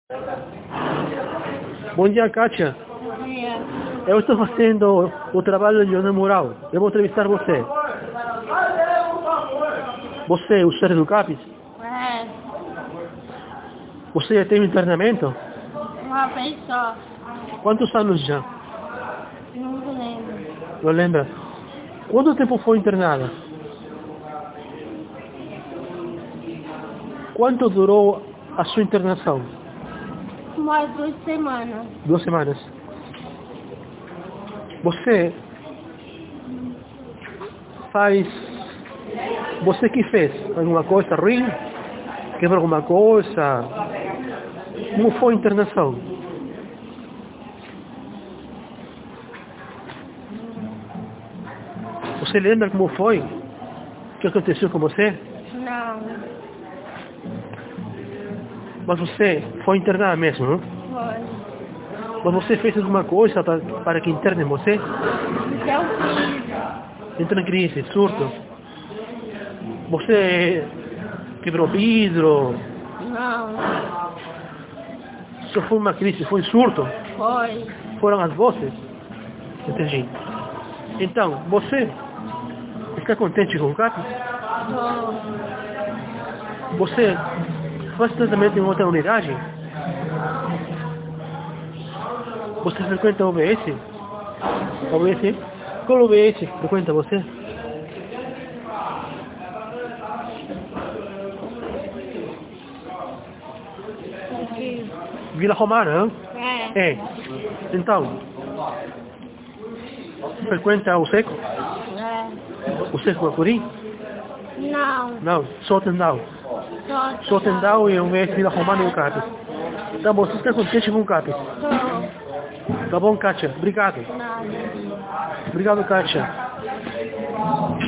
Bom dia, Kátia. Bom dia. Eu estou fazendo o trabalho de jornal mural. Eu vou entrevistar você. Você é o chefe do CAPES? É, Você já tem um internamento? uma vez só. Quantos anos já? Não me lembro. Não lembra? Quanto tempo foi internada? Quanto durou a sua internação? Umas 2 semanas. 2 semanas. Você faz... Você que fez? Alguma coisa ruim? Quebrou alguma coisa? Como foi a internação? Você lembra como foi? O que aconteceu com você? Não, Mas você foi internada mesmo, não? foi. Mas você fez alguma coisa para que internem você? Então fiz. Entrou em crise, surto. Você quebrou vidro? Não, Só foi uma crise, foi surto? foi. Foram as vozes? Entendi. Então, você está contente com o CAPES? Tô. Você faz tratamento em outra unidade? Você frequenta o OBS? OBS? Qual OBS frequenta você? Aqui. Vila Romana, não? É. É. Então, frequenta o Seco? É. O Seco Bacuri? Não. Não, Sotendal. Só. Sotendal e o OBS Vila Romana e o CAPES. Então, você está contente com o CAPES? Tô. Tá bom, Kátia? Obrigado. Nada. Obrigado, Kátia.